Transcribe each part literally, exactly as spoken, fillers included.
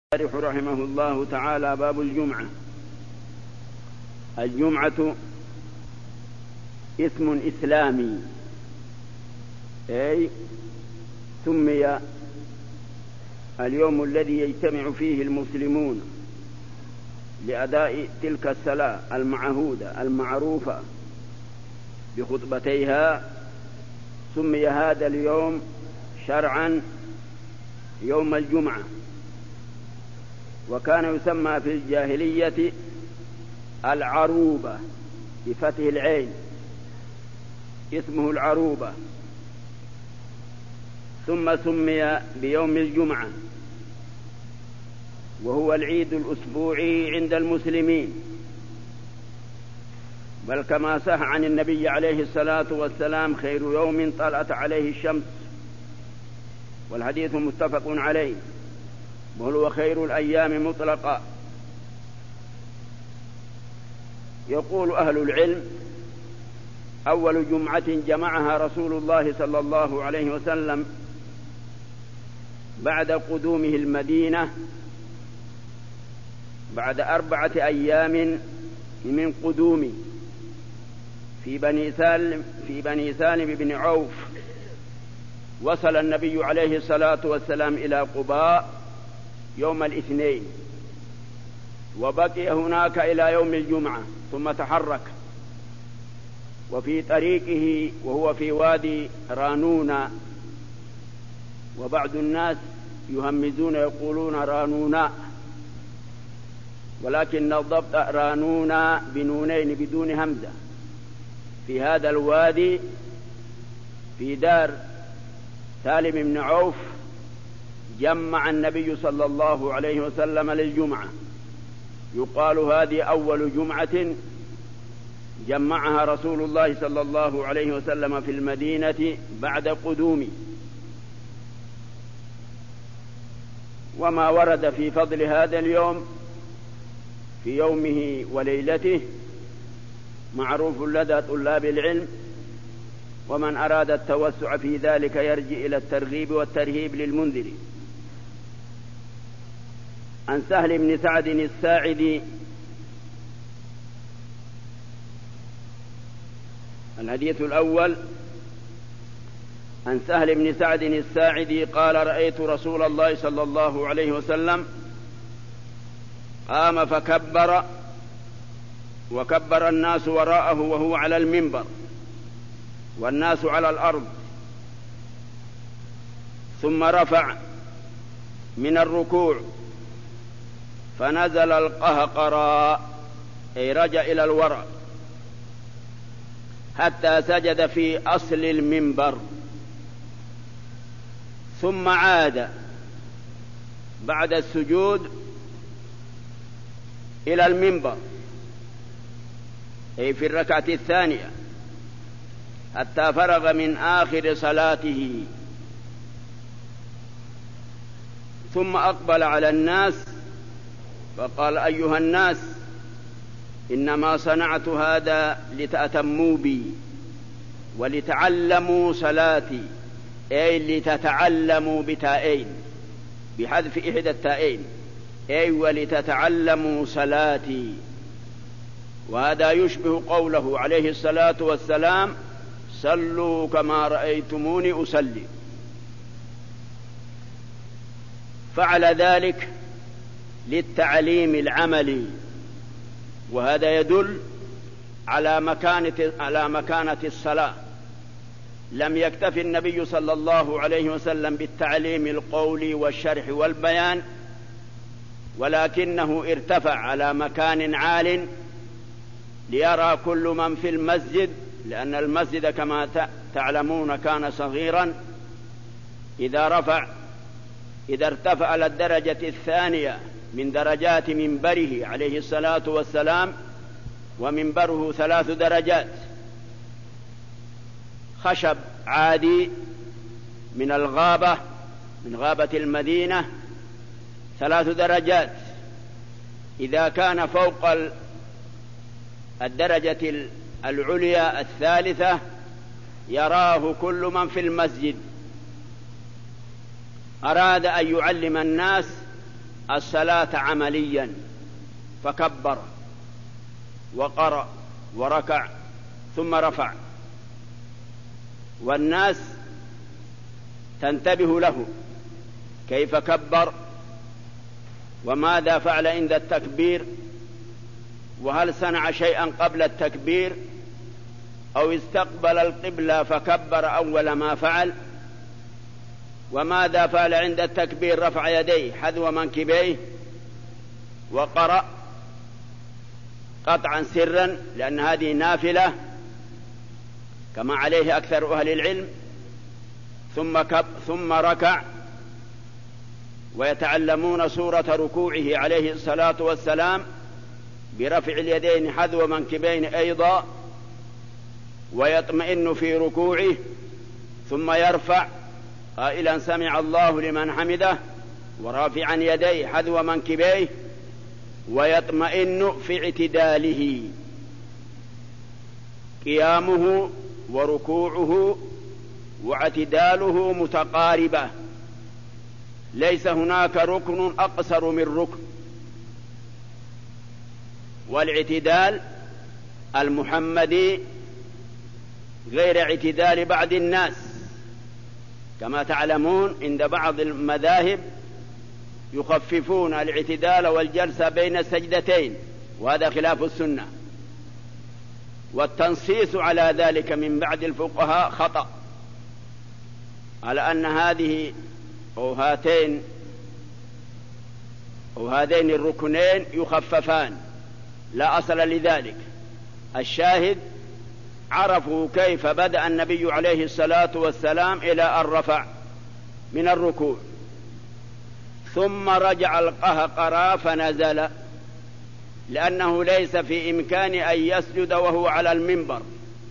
رحمه الله تعالى. باب الجمعة. الجمعة اسم إسلامي، أي سمي اليوم الذي يجتمع فيه المسلمون لأداء تلك الصلاة المعهودة المعروفة بخطبتيها، سمي هذا اليوم شرعا يوم الجمعة. وكان يسمى في الجاهلية العروبة بفتح العين، اسمه العروبة، ثم سمي بيوم الجمعة، وهو العيد الأسبوعي عند المسلمين، بل كما صح عن النبي عليه الصلاة والسلام: خير يوم طلعت عليه الشمس، والحديث متفق عليه، وهو خير الأيام مطلقا. يقول أهل العلم: أول جمعة جمعها رسول الله صلى الله عليه وسلم بعد قدومه المدينة، بعد أربعة أيام من قدومه، في بني سالم في بني سالم بن عوف. وصل النبي عليه الصلاة والسلام إلى قباء يوم الاثنين، وبقي هناك إلى يوم الجمعة، ثم تحرك. وفي طريقه وهو في وادي رانونا، وبعض الناس يهمزون يقولون رانونا، ولكن الضبط رانونا بنونين بدون همزة. في هذا الوادي في دار سالم بن عوف جمع النبي صلى الله عليه وسلم للجمعة. يقال هذه أول جمعة جمعها رسول الله صلى الله عليه وسلم في المدينة بعد قدومه. وما ورد في فضل هذا اليوم في يومه وليلته معروف لدى طلاب العلم، ومن أراد التوسع في ذلك يرجع إلى الترغيب والترهيب للمنذري. عن سهل بن سعد الساعدي الحديث الأول: عن سهل بن سعد الساعدي قال: رأيت رسول الله صلى الله عليه وسلم قام فكبر، وكبر الناس وراءه وهو على المنبر والناس على الأرض، ثم رفع من الركوع فنزل القهقرى، أي رجع إلى الوراء، حتى سجد في أصل المنبر، ثم عاد بعد السجود إلى المنبر، أي في الركعة الثانية، حتى فرغ من آخر صلاته، ثم أقبل على الناس فقال: أيها الناس، إنما صنعت هذا لتأتموا بي ولتعلموا صلاتي، أي لتتعلموا بتائين بحذف إحدى التائين، أي ولتتعلموا صلاتي. وهذا يشبه قوله عليه الصلاة والسلام: صلوا كما رأيتموني أصلي. فعل ذلك للتعليم العملي، وهذا يدل على مكانة على مكانة الصلاة. لم يكتف النبي صلى الله عليه وسلم بالتعليم القولي والشرح والبيان، ولكنه ارتفع على مكان عال ليرى كل من في المسجد، لأن المسجد كما تعلمون كان صغيرا. إذا رفع إذا ارتفع إلى الدرجة الثانية من درجات منبره عليه الصلاة والسلام، ومنبره ثلاث درجات: خشب عادي من الغابة من غابة المدينة ثلاث درجات. إذا كان فوق الدرجة العليا الثالثة يراه كل من في المسجد. أراد أن يعلم الناس الصلاة عمليا، فكبر وقرأ وركع ثم رفع، والناس تنتبه له كيف كبر وماذا فعل عند التكبير، وهل صنع شيئا قبل التكبير أو استقبل القبلة فكبر أول ما فعل، وماذا فعل عند التكبير، رفع يديه حذو منكبيه وقرأ قطعا سرا لأن هذه نافلة كما عليه أكثر أهل العلم، ثم كب ثم ركع، ويتعلمون سورة ركوعه عليه الصلاة والسلام برفع اليدين حذو منكبين أيضا، ويطمئن في ركوعه ثم يرفع قائلا سمع الله لمن حمده ورافعا يديه حذو منكبيه، ويطمئن في اعتداله، قيامه وركوعه واعتداله متقاربة، ليس هناك ركن أقصر من ركن، والاعتدال المحمدي غير اعتدال بعض الناس، كما تعلمون عند بعض المذاهب يخففون الاعتدال والجلسة بين السجدتين، وهذا خلاف السنة، والتنصيص على ذلك من بعض الفقهاء خطأ، على أن هذه أو هاتين أو هذين الركنين يخففان، لا أصل لذلك. الشاهد عرفوا كيف بدأ النبي عليه الصلاة والسلام إلى الرفع من الركوع، ثم رجع القهقرى فنزل، لأنه ليس في إمكان أن يسجد وهو على المنبر،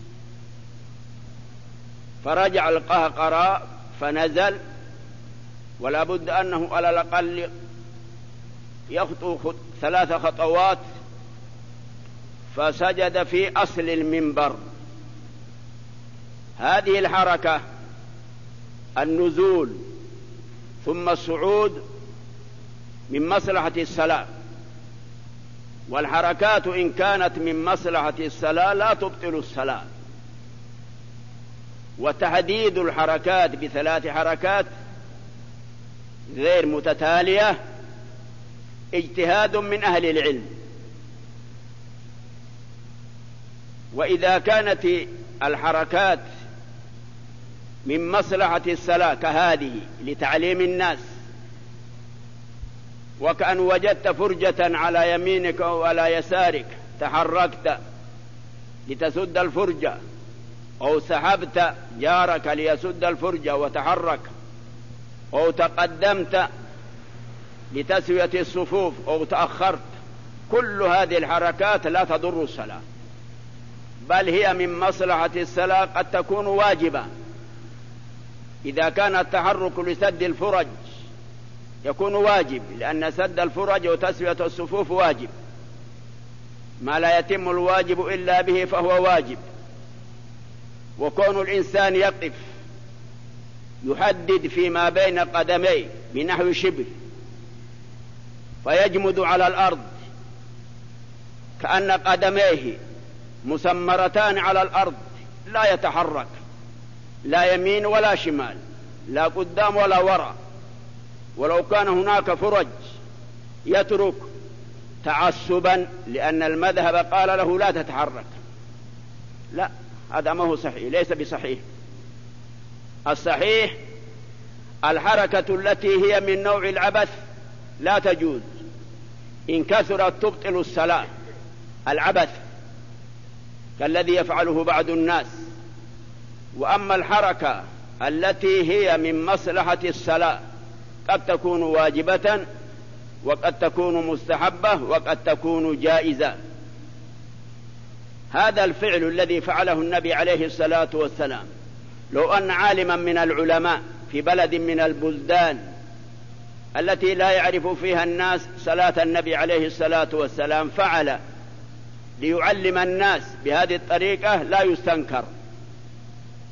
فرجع القهقرى فنزل، ولا بد أنه على الأقل يخطو ثلاث خطوات، فسجد في أصل المنبر. هذه الحركة النزول ثم الصعود من مصلحة الصلاة، والحركات إن كانت من مصلحة الصلاة لا تبطل الصلاة، وتحديد الحركات بثلاث حركات غير متتالية اجتهاد من أهل العلم، وإذا كانت الحركات من مصلحة الصلاة كهذه لتعليم الناس، وكأن وجدت فرجة على يمينك أو على يسارك تحركت لتسد الفرجة، أو سحبت جارك ليسد الفرجة وتحرك، أو تقدمت لتسوية الصفوف أو تأخرت، كل هذه الحركات لا تضر الصلاة، بل هي من مصلحة الصلاة، قد تكون واجبة. إذا كان التحرك لسد الفرج يكون واجب، لأن سد الفرج وتسوية الصفوف واجب، ما لا يتم الواجب إلا به فهو واجب. وكون الإنسان يقف يحدد فيما بين قدميه بنحو شبر فيجمد على الأرض كأن قدميه مسمرتان على الأرض، لا يتحرك لا يمين ولا شمال، لا قدام ولا وراء، ولو كان هناك فرج يترك تعصبا لأن المذهب قال له لا تتحرك، لا، هذا ما هو صحيح، ليس بصحيح. الصحيح الحركة التي هي من نوع العبث لا تجوز، إن كثرت تبطل الصلاة، العبث كالذي يفعله بعض الناس. وأما الحركة التي هي من مصلحة الصلاة قد تكون واجبة وقد تكون مستحبة وقد تكون جائزة. هذا الفعل الذي فعله النبي عليه الصلاة والسلام، لو أن عالما من العلماء في بلد من البلدان التي لا يعرف فيها الناس صلاة النبي عليه الصلاة والسلام فعل ليعلم الناس بهذه الطريقة لا يستنكر،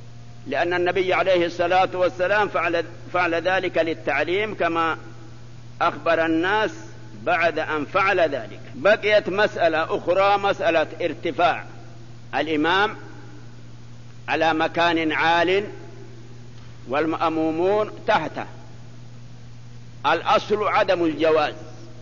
لأن النبي عليه الصلاة والسلام فعل, فعل ذلك للتعليم كما أخبر الناس بعد أن فعل ذلك. بقيت مسألة أخرى، مسألة ارتفاع الإمام على مكان عال والمأمومون تحته. الأصل عدم الجواز،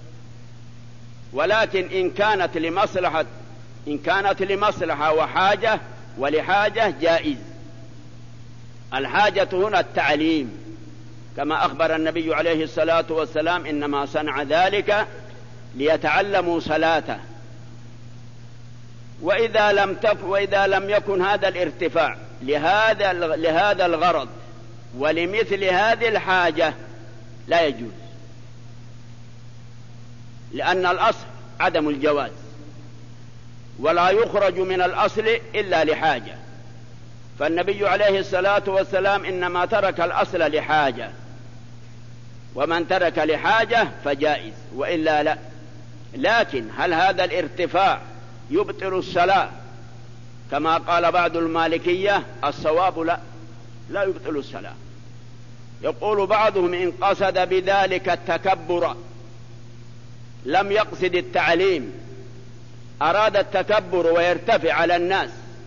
ولكن إن كانت لمصلحة إن كانت لمصلحة وحاجة ولحاجة جائز. الحاجة هنا التعليم، كما أخبر النبي عليه الصلاة والسلام إنما صنع ذلك ليتعلموا صلاته. وإذا لم تف وإذا لم يكن هذا الارتفاع لهذا لهذا الغرض ولمثل هذه الحاجة لا يجوز، لأن الأصل عدم الجواز، ولا يخرج من الأصل إلا لحاجة. فالنبي عليه الصلاة والسلام إنما ترك الأصل لحاجة، ومن ترك لحاجة فجائز وإلا لا. لكن هل هذا الارتفاع يبطل الصلاة كما قال بعض المالكية؟ الصواب لا، لا يبطل الصلاة. يقول بعضهم إن قصد بذلك التكبر لم يقصد التعليم، أراد التكبر ويرتفع على الناس.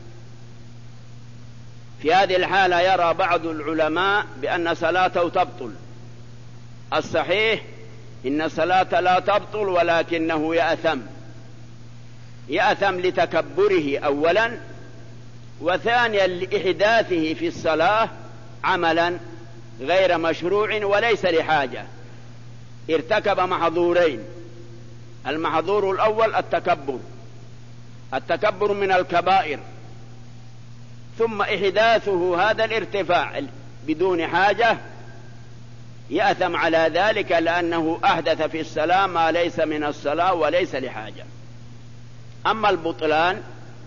في هذه الحالة يرى بعض العلماء بأن صلاته تبطل. الصحيح إن الصلاة لا تبطل، ولكنه يأثم يأثم لتكبره أولا، وثانيا لإحداثه في الصلاة عملا غير مشروع وليس لحاجة. ارتكب محظورين: المحظور الأول التكبر، التكبر من الكبائر، ثم إحداثه هذا الارتفاع بدون حاجة، يأثم على ذلك لأنه أحدث في الصلاة ما ليس من الصلاة وليس لحاجة. أما البطلان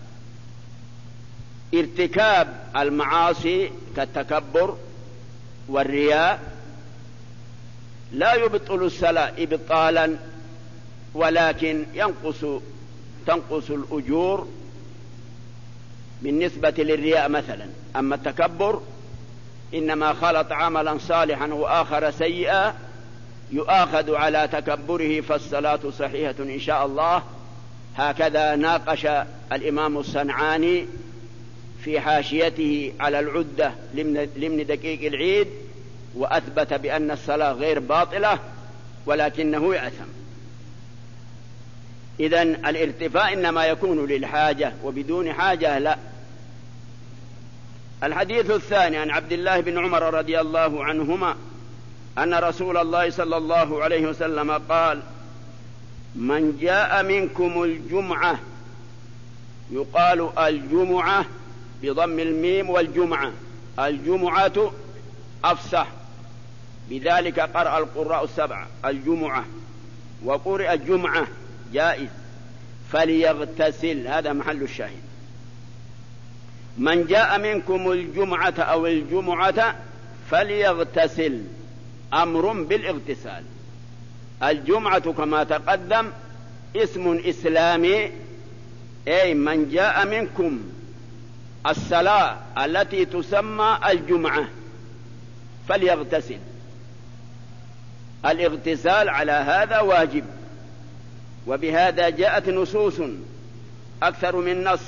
ارتكاب المعاصي كالتكبر والرياء لا يبطل الصلاة إبطالا، ولكن ينقص تنقص الأجور بالنسبة للرياء مثلا. أما التكبر إنما خلط عملا صالحا وآخر سيئا يؤاخذ على تكبره، فالصلاة صحيحة إن شاء الله. هكذا ناقش الإمام الصنعاني في حاشيته على العدة لمن دقيق العيد، وأثبت بأن الصلاة غير باطلة ولكنه يأثم. إذن الارتفاع إنما يكون للحاجة، وبدون حاجة لا. الحديث الثاني عن عبد الله بن عمر رضي الله عنهما أن رسول الله صلى الله عليه وسلم قال: من جاء منكم الجمعة، يقال الجمعة بضم الميم والجمعة، الجمعة أفصح، بذلك قرأ القراء السبعة الجمعة، وقرئ الجمعة جائز، فليغتسل. هذا محل الشاهد. من جاء منكم الجمعة أو الجمعة فليغتسل، أمر بالاغتسال. الجمعة كما تقدم اسم إسلامي، أي من جاء منكم الصلاة التي تسمى الجمعة فليغتسل. الاغتسال على هذا واجب، وبهذا جاءت نصوص أكثر من نص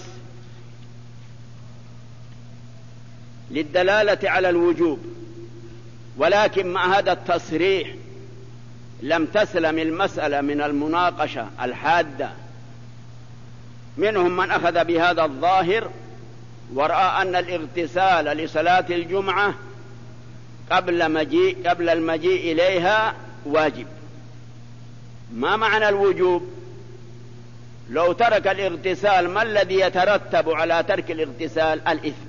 للدلالة على الوجوب، ولكن مع هذا التصريح لم تسلم المسألة من المناقشة الحادة. منهم من أخذ بهذا الظاهر ورأى أن الاغتسال لصلاة الجمعة قبل مجيء قبل المجيء إليها واجب. ما معنى الوجوب؟ لو ترك الاغتسال ما الذي يترتب على ترك الاغتسال؟ الإثم.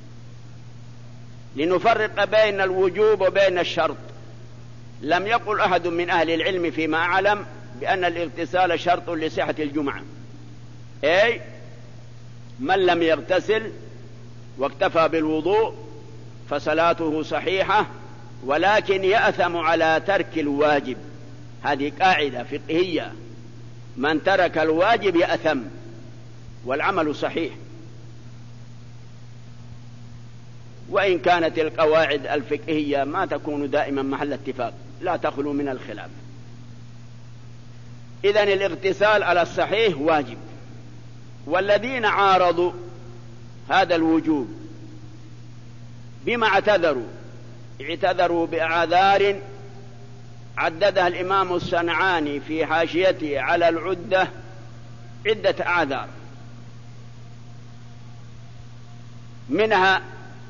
لنفرق بين الوجوب وبين الشرط. لم يقل أحد من أهل العلم فيما أعلم بأن الاغتسال شرط لصحة الجمعة، أي من لم يغتسل واكتفى بالوضوء فصلاته صحيحة، ولكن يأثم على ترك الواجب. هذه قاعدة فقهية، من ترك الواجب يأثم والعمل صحيح. وإن كانت القواعد الفقهية ما تكون دائما محل اتفاق، لا تخلو من الخلاف. إذن الاغتسال على الصحيح واجب. والذين عارضوا هذا الوجوب بما اعتذروا اعتذروا بأعذار عددها الإمام الصنعاني في حاشيته على العدة عدة أعذار، منها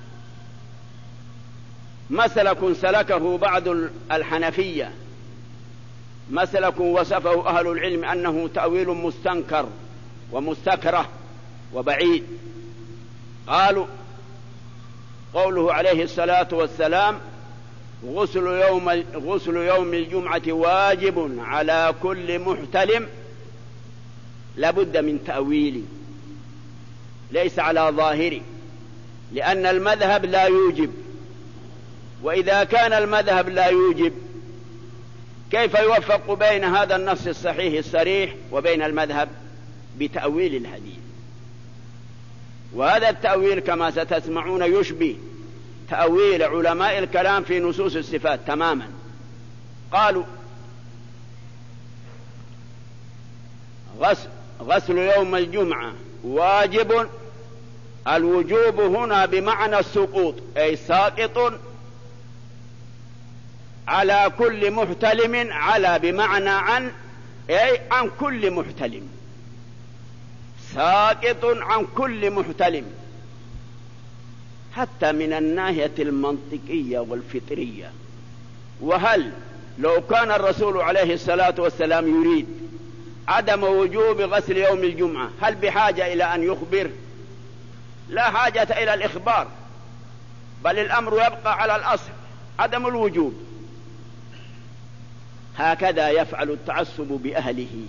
مسلك سلكه بعض الحنفية، مسلك وصفه أهل العلم أنه تأويل مستنكر ومستكره وبعيد. قالوا قوله عليه الصلاة والسلام غسل يوم, غسل يوم الجمعة واجب على كل محتلم، لابد من تأويل ليس على ظاهره، لأن المذهب لا يوجب، وإذا كان المذهب لا يوجب كيف يوفق بين هذا النص الصحيح الصريح وبين المذهب؟ بتأويل الحديث. وهذا التأويل كما ستسمعون يشبه تأويل علماء الكلام في نصوص الصفات تماما. قالوا غسل, غسل يوم الجمعة واجب، الوجوب هنا بمعنى السقوط، أي ساقط على كل محتلم، على بمعنى عن، أي عن كل محتلم، ساقط عن كل محتلم، حتى من الناحية المنطقية والفطرية. وهل لو كان الرسول عليه الصلاة والسلام يريد عدم وجوب غسل يوم الجمعة هل بحاجة إلى أن يخبر؟ لا حاجة إلى الإخبار، بل الأمر يبقى على الأصل عدم الوجوب. هكذا يفعل التعصب بأهله.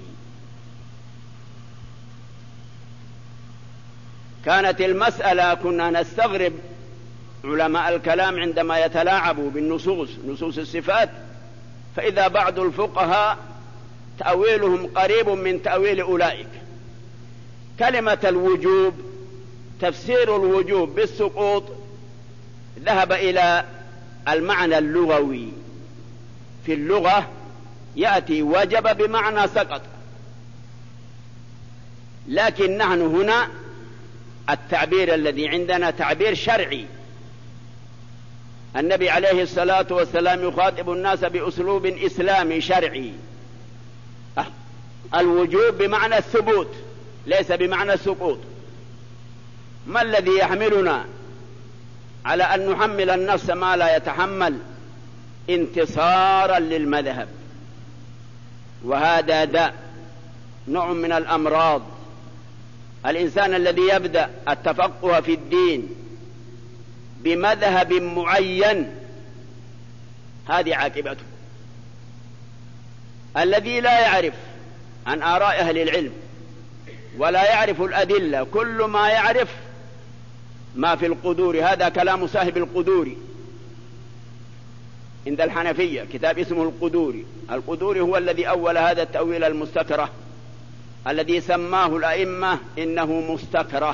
كانت المسألة كنا نستغرب علماء الكلام عندما يتلاعبوا بالنصوص، نصوص الصفات، فإذا بعض الفقهاء تأويلهم قريب من تأويل أولئك. كلمة الوجوب، تفسير الوجوب بالسقوط ذهب إلى المعنى اللغوي. في اللغة يأتي وجب بمعنى سقط، لكن نحن هنا التعبير الذي عندنا تعبير شرعي. النبي عليه الصلاة والسلام يخاطب الناس بأسلوب إسلامي شرعي. الوجوب بمعنى الثبوت ليس بمعنى السقوط. ما الذي يحملنا على أن نحمل النفس ما لا يتحمل؟ انتصارا للمذهب، وهذا داء، نوع من الأمراض. الإنسان الذي يبدأ التفقه في الدين بمذهب معين هذه عاقبته. الذي لا يعرف عن آراء أهل العلم ولا يعرف الأدلة، كل ما يعرف ما في القدور، هذا كلام صاحب القدور عند الحنفية، كتاب اسمه القدور. القدور هو الذي أول هذا التأويل المستكره الذي سماه الأئمة إنه مستكره،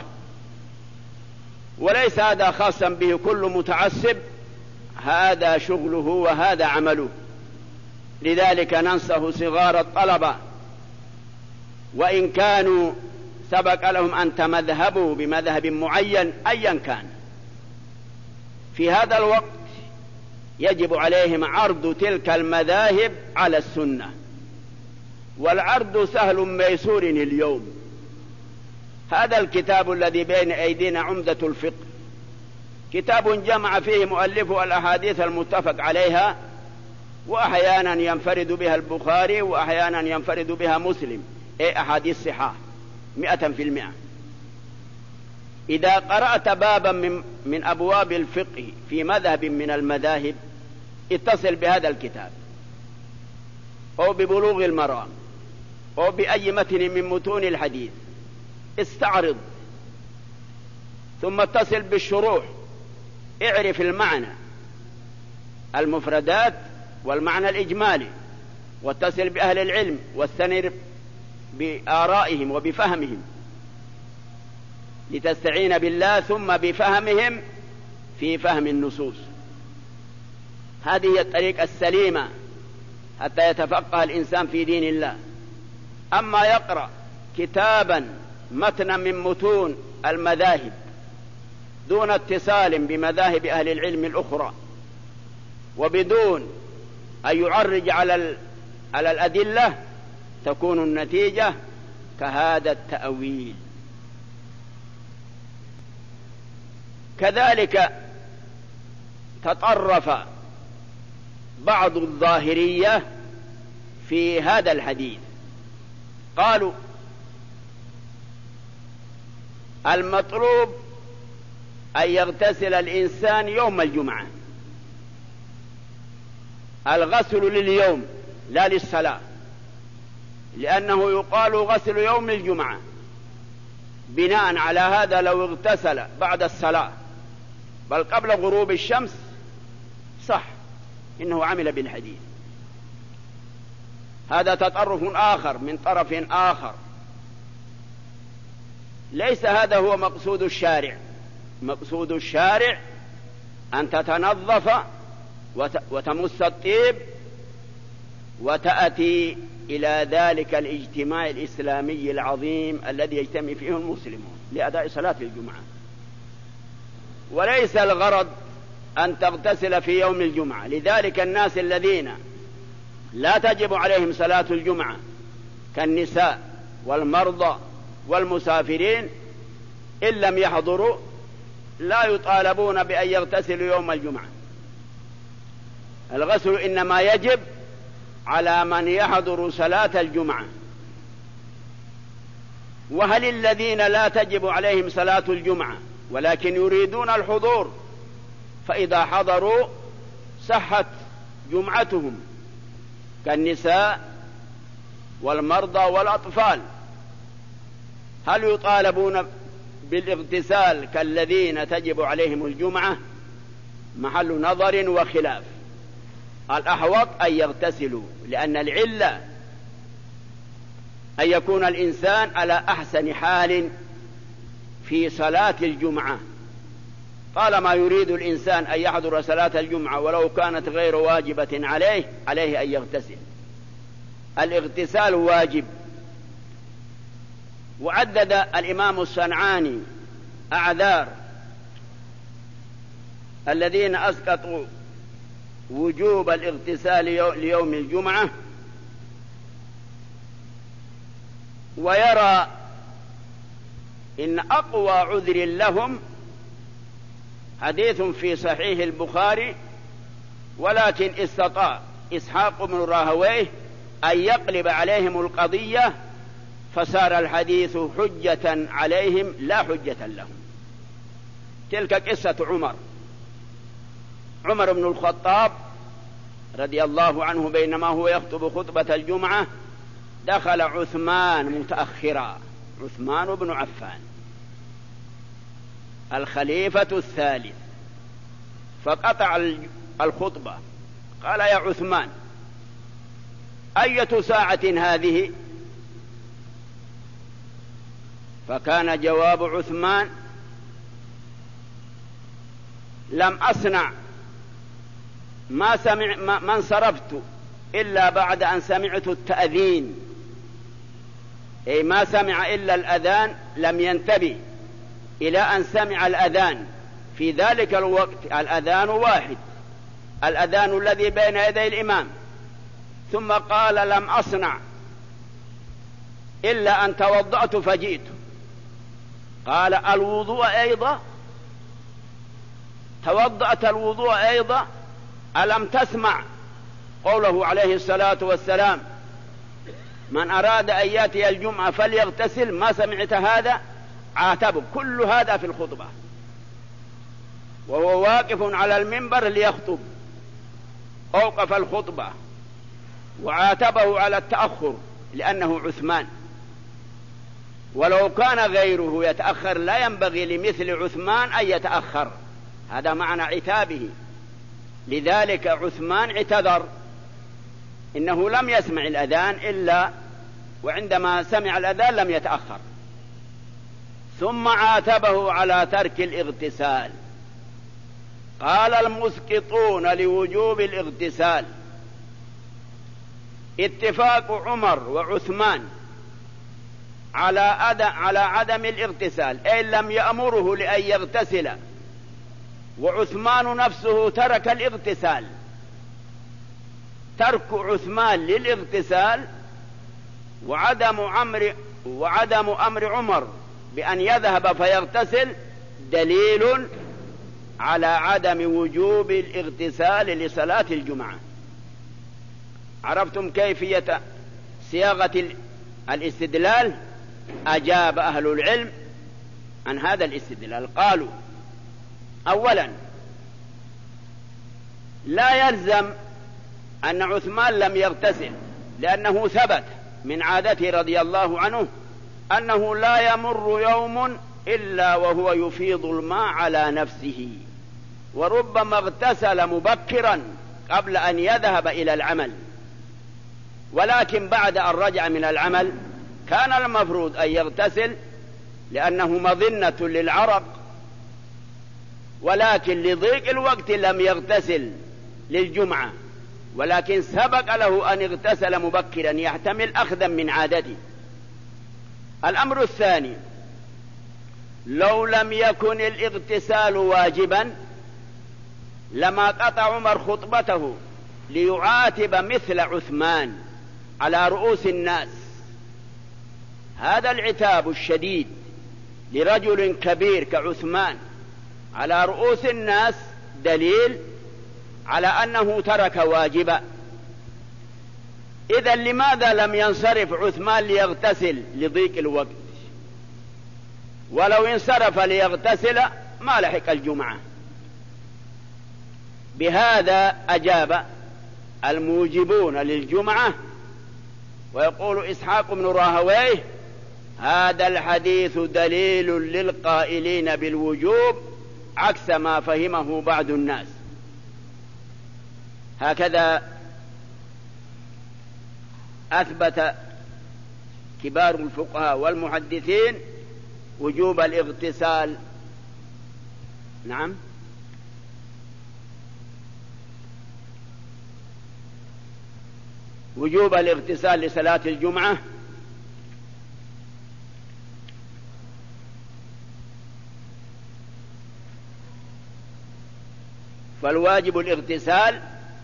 وليس هذا خاصا به كل متعصب، هذا شغله وهذا عمله. لذلك ننصح صغار الطلبة وإن كانوا سبق لهم أن تمذهبوا بمذهب معين أيا كان، في هذا الوقت يجب عليهم عرض تلك المذاهب على السنة، والعرض سهل ميسور اليوم. هذا الكتاب الذي بين أيدينا عمدة الفقه، كتاب جمع فيه مؤلفه الأحاديث المتفق عليها، وأحيانا ينفرد بها البخاري وأحيانا ينفرد بها مسلم، أي أحاديث صحاح مئة في المئة. إذا قرأت بابا من, من أبواب الفقه في مذهب من المذاهب اتصل بهذا الكتاب أو ببلوغ المرام أو بأي متن من متون الحديث، استعرض ثم اتصل بالشروح، اعرف المعنى، المفردات والمعنى الإجمالي، واتصل بأهل العلم واستنر بآرائهم وبفهمهم لتستعين بالله، ثم بفهمهم في فهم النصوص. هذه هي الطريقة السليمة حتى يتفقه الإنسان في دين الله. أما يقرأ كتابا متنا من متون المذاهب دون اتصال بمذاهب أهل العلم الأخرى وبدون أن يعرج على على الأدلة، تكون النتيجة كهذا التأويل. كذلك تطرف بعض الظاهرية في هذا الحديث، قالوا المطلوب أن يغتسل الإنسان يوم الجمعة، الغسل لليوم لا للصلاة، لأنه يقال غسل يوم الجمعة. بناء على هذا لو اغتسل بعد الصلاة بل قبل غروب الشمس صح، إنه عمل بالحديث. هذا تطرف آخر من طرف آخر، ليس هذا هو مقصود الشارع. مقصود الشارع أن تتنظف وتمس الطيب وتأتي إلى ذلك الاجتماع الإسلامي العظيم الذي يجتمع فيه المسلمون لأداء صلاة الجمعة. وليس الغرض أن تغتسل في يوم الجمعة. لذلك الناس الذين لا تجب عليهم صلاة الجمعة كالنساء والمرضى والمسافرين إن لم يحضروا لا يطالبون بأن يغتسلوا يوم الجمعة. الغسل إنما يجب على من يحضر صلاة الجمعة. وهل الذين لا تجب عليهم صلاة الجمعة ولكن يريدون الحضور، فإذا حضروا صحت جمعتهم كالنساء والمرضى والأطفال، هل يطالبون بالاغتسال كالذين تجب عليهم الجمعة؟ محل نظر وخلاف. الأحوط أن يغتسلوا، لأن العلة أن يكون الإنسان على أحسن حال في صلاة الجمعة. طالما يريد الإنسان أن يحضر صلاة الجمعة ولو كانت غير واجبة عليه عليه أن يغتسل. الاغتسال واجب. وعدد الإمام الصنعاني أعذار الذين أسقطوا وجوب الاغتسال ليوم الجمعة، ويرى إن أقوى عذر لهم حديث في صحيح البخاري، ولكن استطاع إسحاق بن راهويه أن يقلب عليهم القضية فصار الحديث حجة عليهم لا حجة لهم. تلك قصة عمر عمر بن الخطاب رضي الله عنه، بينما هو يخطب خطبة الجمعة دخل عثمان متأخرا، عثمان بن عفان الخليفة الثالث، فقطع الخطبة. قال يا عثمان أية ساعة هذه؟ فكان جواب عثمان لم أصنع ما سمع ما انصرفت إلا بعد أن سمعت التأذين، أي ما سمع إلا الأذان، لم ينتبه إلى أن سمع الأذان. في ذلك الوقت الأذان واحد، الأذان الذي بين يدي الإمام. ثم قال لم أصنع إلا أن توضأت فجئت. قال الوضوء أيضا؟ توضأت الوضوء أيضا؟ ألم تسمع قوله عليه الصلاة والسلام من أراد أن يأتي الجمعة فليغتسل؟ ما سمعت هذا؟ عاتبه. كل هذا في الخطبة وهو واقف على المنبر ليخطب، أوقف الخطبة وعاتبه على التأخر لأنه عثمان. ولو كان غيره يتأخر لا ينبغي لمثل عثمان أن يتأخر، هذا معنى عتابه. لذلك عثمان اعتذر، إنه لم يسمع الأذان إلا وعندما سمع الأذان لم يتأخر. ثم عاتبه على ترك الاغتسال. قال المسقطون لوجوب الاغتسال اتفاق عمر وعثمان على على عدم الاغتسال، أي لم يأمره لأن يغتسل، وعثمان نفسه ترك الاغتسال. ترك عثمان للاغتسال وعدم أمر وعدم أمر عمر بأن يذهب فيغتسل دليل على عدم وجوب الاغتسال لصلاة الجمعة. عرفتم كيفية صياغة الاستدلال؟ أجاب أهل العلم عن هذا الاستدلال. قالوا: أولا، لا يلزم أن عثمان لم يغتسل، لأنه ثبت من عادته رضي الله عنه أنه لا يمر يوم إلا وهو يفيض الماء على نفسه، وربما اغتسل مبكرا قبل أن يذهب إلى العمل، ولكن بعد أن رجع من العمل كان المفروض أن يغتسل لأنه مظنة للعرق، ولكن لضيق الوقت لم يغتسل للجمعة، ولكن سبق له أن اغتسل مبكرا يحتمل أخذا من عادته. الأمر الثاني: لو لم يكن الاغتسال واجبا لما قطع عمر خطبته ليعاتب مثل عثمان على رؤوس الناس. هذا العتاب الشديد لرجل كبير كعثمان على رؤوس الناس دليل على أنه ترك واجبا. إذن لماذا لم ينصرف عثمان ليغتسل لضيق الوقت؟ ولو انصرف ليغتسل ما لحق الجمعة. بهذا أجاب الموجبون للجمعة. ويقول إسحاق بن راهويه: هذا الحديث دليل للقائلين بالوجوب عكس ما فهمه بعض الناس. هكذا أثبت كبار الفقهاء والمحدثين وجوب الاغتسال. نعم، وجوب الاغتسال لصلاة الجمعة. فالواجب الاغتسال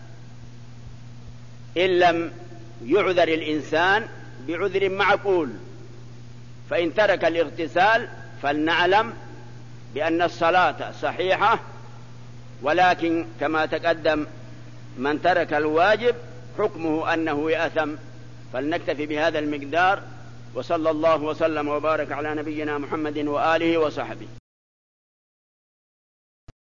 إن لم يعذر الإنسان بعذر معقول، فإن ترك الاغتسال فلنعلم بأن الصلاة صحيحة، ولكن كما تقدم من ترك الواجب حكمه أنه يأثم. فلنكتفي بهذا المقدار، وصلى الله وسلم وبارك على نبينا محمد وآله وصحبه.